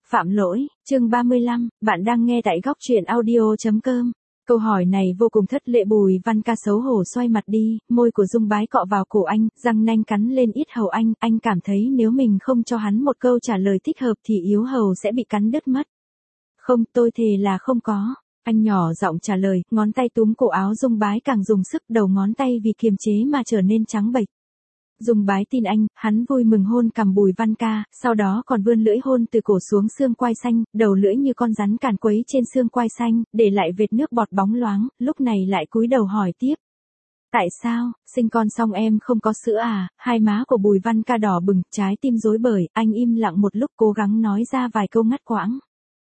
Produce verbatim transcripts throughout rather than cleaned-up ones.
Phạm lỗi, chương ba mươi lăm, bạn đang nghe tại góc truyện audio.com. Câu hỏi này vô cùng thất lệ. Bùi Văn Ca xấu hổ xoay mặt đi, môi của Dung Bái cọ vào cổ anh, răng nanh cắn lên yết hầu anh, anh cảm thấy nếu mình không cho hắn một câu trả lời thích hợp thì yếu hầu sẽ bị cắn đứt mất. Không, tôi thề là không có. Anh nhỏ giọng trả lời, ngón tay túm cổ áo Dung Bái càng dùng sức, đầu ngón tay vì kiềm chế mà trở nên trắng bệch. Dung Bái tin anh, hắn vui mừng hôn cằm Bùi Văn Ca, sau đó còn vươn lưỡi hôn từ cổ xuống xương quai xanh, đầu lưỡi như con rắn càn quấy trên xương quai xanh, để lại vệt nước bọt bóng loáng, lúc này lại cúi đầu hỏi tiếp. Tại sao, sinh con xong em không có sữa à? Hai má của Bùi Văn Ca đỏ bừng, trái tim rối bời, anh im lặng một lúc cố gắng nói ra vài câu ngắt quãng.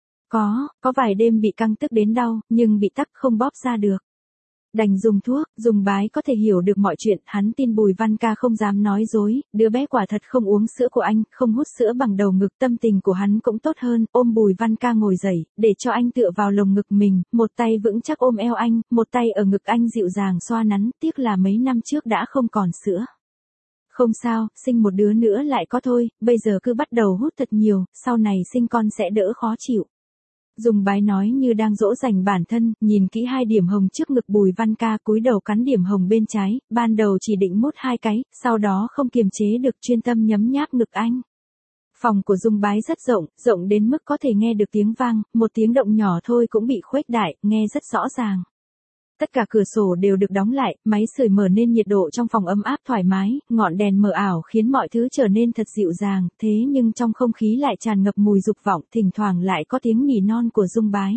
Có, có vài đêm bị căng tức đến đau, nhưng bị tắc không bóp ra được. Đành dùng thuốc. Dung Bái có thể hiểu được mọi chuyện, hắn tin Bùi Văn Ca không dám nói dối, đứa bé quả thật không uống sữa của anh, không hút sữa bằng đầu ngực, tâm tình của hắn cũng tốt hơn, ôm Bùi Văn Ca ngồi dậy, để cho anh tựa vào lồng ngực mình, một tay vững chắc ôm eo anh, một tay ở ngực anh dịu dàng xoa nắn, tiếc là mấy năm trước đã không còn sữa. Không sao, sinh một đứa nữa lại có thôi, bây giờ cứ bắt đầu hút thật nhiều, sau này sinh con sẽ đỡ khó chịu. Dung Bái nói như đang dỗ dành bản thân, nhìn kỹ hai điểm hồng trước ngực Bùi Văn Ca, cúi đầu cắn điểm hồng bên trái, ban đầu chỉ định mút hai cái, sau đó không kiềm chế được chuyên tâm nhấm nháp ngực anh. Phòng của Dung Bái rất rộng, rộng đến mức có thể nghe được tiếng vang, một tiếng động nhỏ thôi cũng bị khuếch đại, nghe rất rõ ràng. Tất cả cửa sổ đều được đóng lại, máy sưởi mở nên nhiệt độ trong phòng ấm áp thoải mái, ngọn đèn mờ ảo khiến mọi thứ trở nên thật dịu dàng, thế nhưng trong không khí lại tràn ngập mùi dục vọng, thỉnh thoảng lại có tiếng nỉ non của Dung Bái.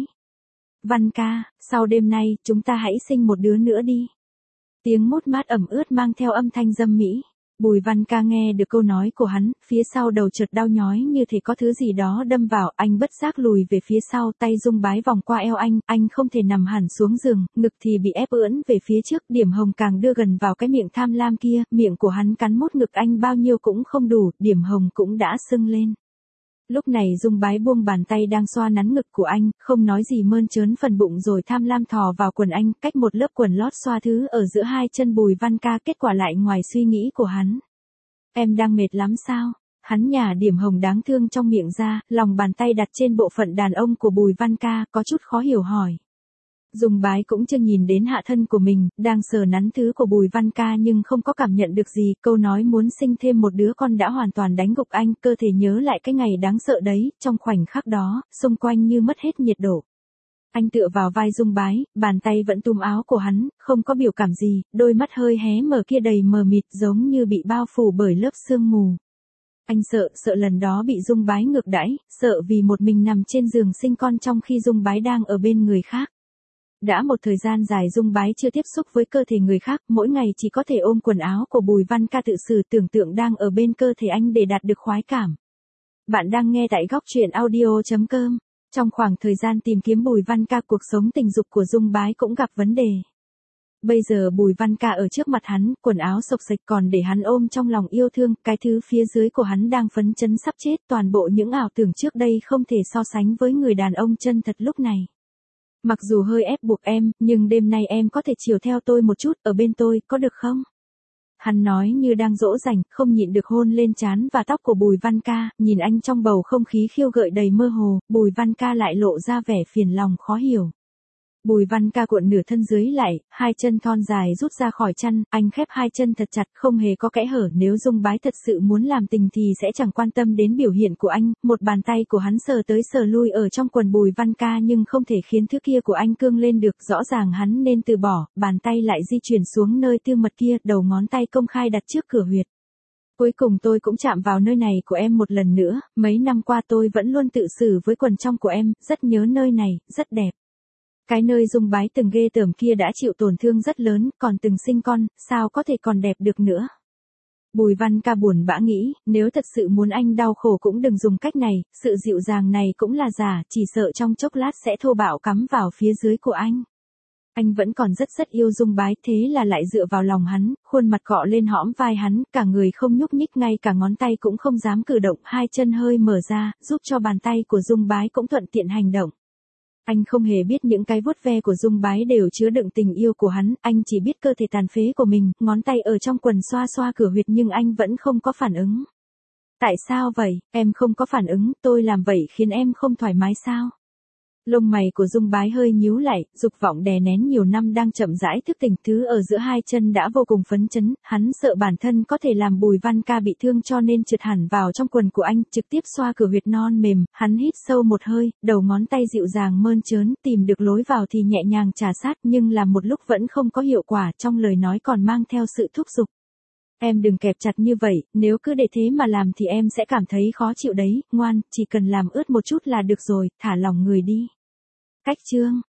Văn Ca, sau đêm nay, chúng ta hãy sinh một đứa nữa đi. Tiếng mút mát ẩm ướt mang theo âm thanh dâm mỹ. Bùi Văn Ca nghe được câu nói của hắn, phía sau đầu chợt đau nhói như thể có thứ gì đó đâm vào, anh bất giác lùi về phía sau, tay Dung Bái vòng qua eo anh, anh không thể nằm hẳn xuống giường, ngực thì bị ép ưỡn về phía trước, điểm hồng càng đưa gần vào cái miệng tham lam kia, miệng của hắn cắn mút ngực anh bao nhiêu cũng không đủ, điểm hồng cũng đã sưng lên. Lúc này Dung Bái buông bàn tay đang xoa nắn ngực của anh, không nói gì mơn trớn phần bụng rồi tham lam thò vào quần anh, cách một lớp quần lót xoa thứ ở giữa hai chân Bùi Văn Ca, kết quả lại ngoài suy nghĩ của hắn. Em đang mệt lắm sao? Hắn nhả điểm hồng đáng thương trong miệng ra, lòng bàn tay đặt trên bộ phận đàn ông của Bùi Văn Ca, có chút khó hiểu hỏi. Dung Bái cũng chưa nhìn đến hạ thân của mình, đang sờ nắn thứ của Bùi Văn Ca nhưng không có cảm nhận được gì, câu nói muốn sinh thêm một đứa con đã hoàn toàn đánh gục anh, cơ thể nhớ lại cái ngày đáng sợ đấy, trong khoảnh khắc đó, xung quanh như mất hết nhiệt độ. Anh tựa vào vai Dung Bái, bàn tay vẫn túm áo của hắn, không có biểu cảm gì, đôi mắt hơi hé mở kia đầy mờ mịt giống như bị bao phủ bởi lớp sương mù. Anh sợ, sợ lần đó bị Dung Bái ngược đãi, sợ vì một mình nằm trên giường sinh con trong khi Dung Bái đang ở bên người khác. Đã một thời gian dài Dung Bái chưa tiếp xúc với cơ thể người khác, mỗi ngày chỉ có thể ôm quần áo của Bùi Văn Ca tự xử tưởng tượng đang ở bên cơ thể anh để đạt được khoái cảm. Bạn đang nghe tại góc truyện audio.com. Trong khoảng thời gian tìm kiếm Bùi Văn Ca, cuộc sống tình dục của Dung Bái cũng gặp vấn đề. Bây giờ Bùi Văn Ca ở trước mặt hắn, quần áo xộc xệch còn để hắn ôm trong lòng yêu thương, cái thứ phía dưới của hắn đang phấn chấn sắp chết, toàn bộ những ảo tưởng trước đây không thể so sánh với người đàn ông chân thật lúc này. Mặc dù hơi ép buộc em, nhưng đêm nay em có thể chiều theo tôi một chút, ở bên tôi, có được không? Hắn nói như đang dỗ dành, không nhịn được hôn lên trán và tóc của Bùi Văn Ca, nhìn anh trong bầu không khí khiêu gợi đầy mơ hồ, Bùi Văn Ca lại lộ ra vẻ phiền lòng khó hiểu. Bùi Văn Ca cuộn nửa thân dưới lại, hai chân thon dài rút ra khỏi chăn, anh khép hai chân thật chặt, không hề có kẽ hở, nếu Dung Bái thật sự muốn làm tình thì sẽ chẳng quan tâm đến biểu hiện của anh, một bàn tay của hắn sờ tới sờ lui ở trong quần Bùi Văn Ca nhưng không thể khiến thứ kia của anh cương lên được, rõ ràng hắn nên từ bỏ, bàn tay lại di chuyển xuống nơi tư mật kia, đầu ngón tay công khai đặt trước cửa huyệt. Cuối cùng tôi cũng chạm vào nơi này của em một lần nữa, mấy năm qua tôi vẫn luôn tự xử với quần trong của em, rất nhớ nơi này, rất đẹp. Cái nơi Dung Bái từng ghê tởm kia đã chịu tổn thương rất lớn, còn từng sinh con, sao có thể còn đẹp được nữa. Bùi Văn Ca buồn bã nghĩ, nếu thật sự muốn anh đau khổ cũng đừng dùng cách này, sự dịu dàng này cũng là giả, chỉ sợ trong chốc lát sẽ thô bạo cắm vào phía dưới của anh. Anh vẫn còn rất rất yêu Dung Bái, thế là lại dựa vào lòng hắn, khuôn mặt cọ lên hõm vai hắn, cả người không nhúc nhích, ngay cả ngón tay cũng không dám cử động, hai chân hơi mở ra, giúp cho bàn tay của Dung Bái cũng thuận tiện hành động. Anh không hề biết những cái vuốt ve của Dung Bái đều chứa đựng tình yêu của hắn, anh chỉ biết cơ thể tàn phế của mình, ngón tay ở trong quần xoa xoa cửa huyệt nhưng anh vẫn không có phản ứng. Tại sao vậy, em không có phản ứng, tôi làm vậy khiến em không thoải mái sao? Lông mày của Dung Bái hơi nhíu lại, dục vọng đè nén nhiều năm đang chậm rãi thức tỉnh, thứ ở giữa hai chân đã vô cùng phấn chấn, hắn sợ bản thân có thể làm Bùi Văn Ca bị thương cho nên trượt hẳn vào trong quần của anh, trực tiếp xoa cửa huyệt non mềm, hắn hít sâu một hơi, đầu ngón tay dịu dàng mơn trớn, tìm được lối vào thì nhẹ nhàng trà sát nhưng làm một lúc vẫn không có hiệu quả, trong lời nói còn mang theo sự thúc giục. Em đừng kẹp chặt như vậy, nếu cứ để thế mà làm thì em sẽ cảm thấy khó chịu đấy, ngoan, chỉ cần làm ướt một chút là được rồi, thả lỏng người đi. Cách chương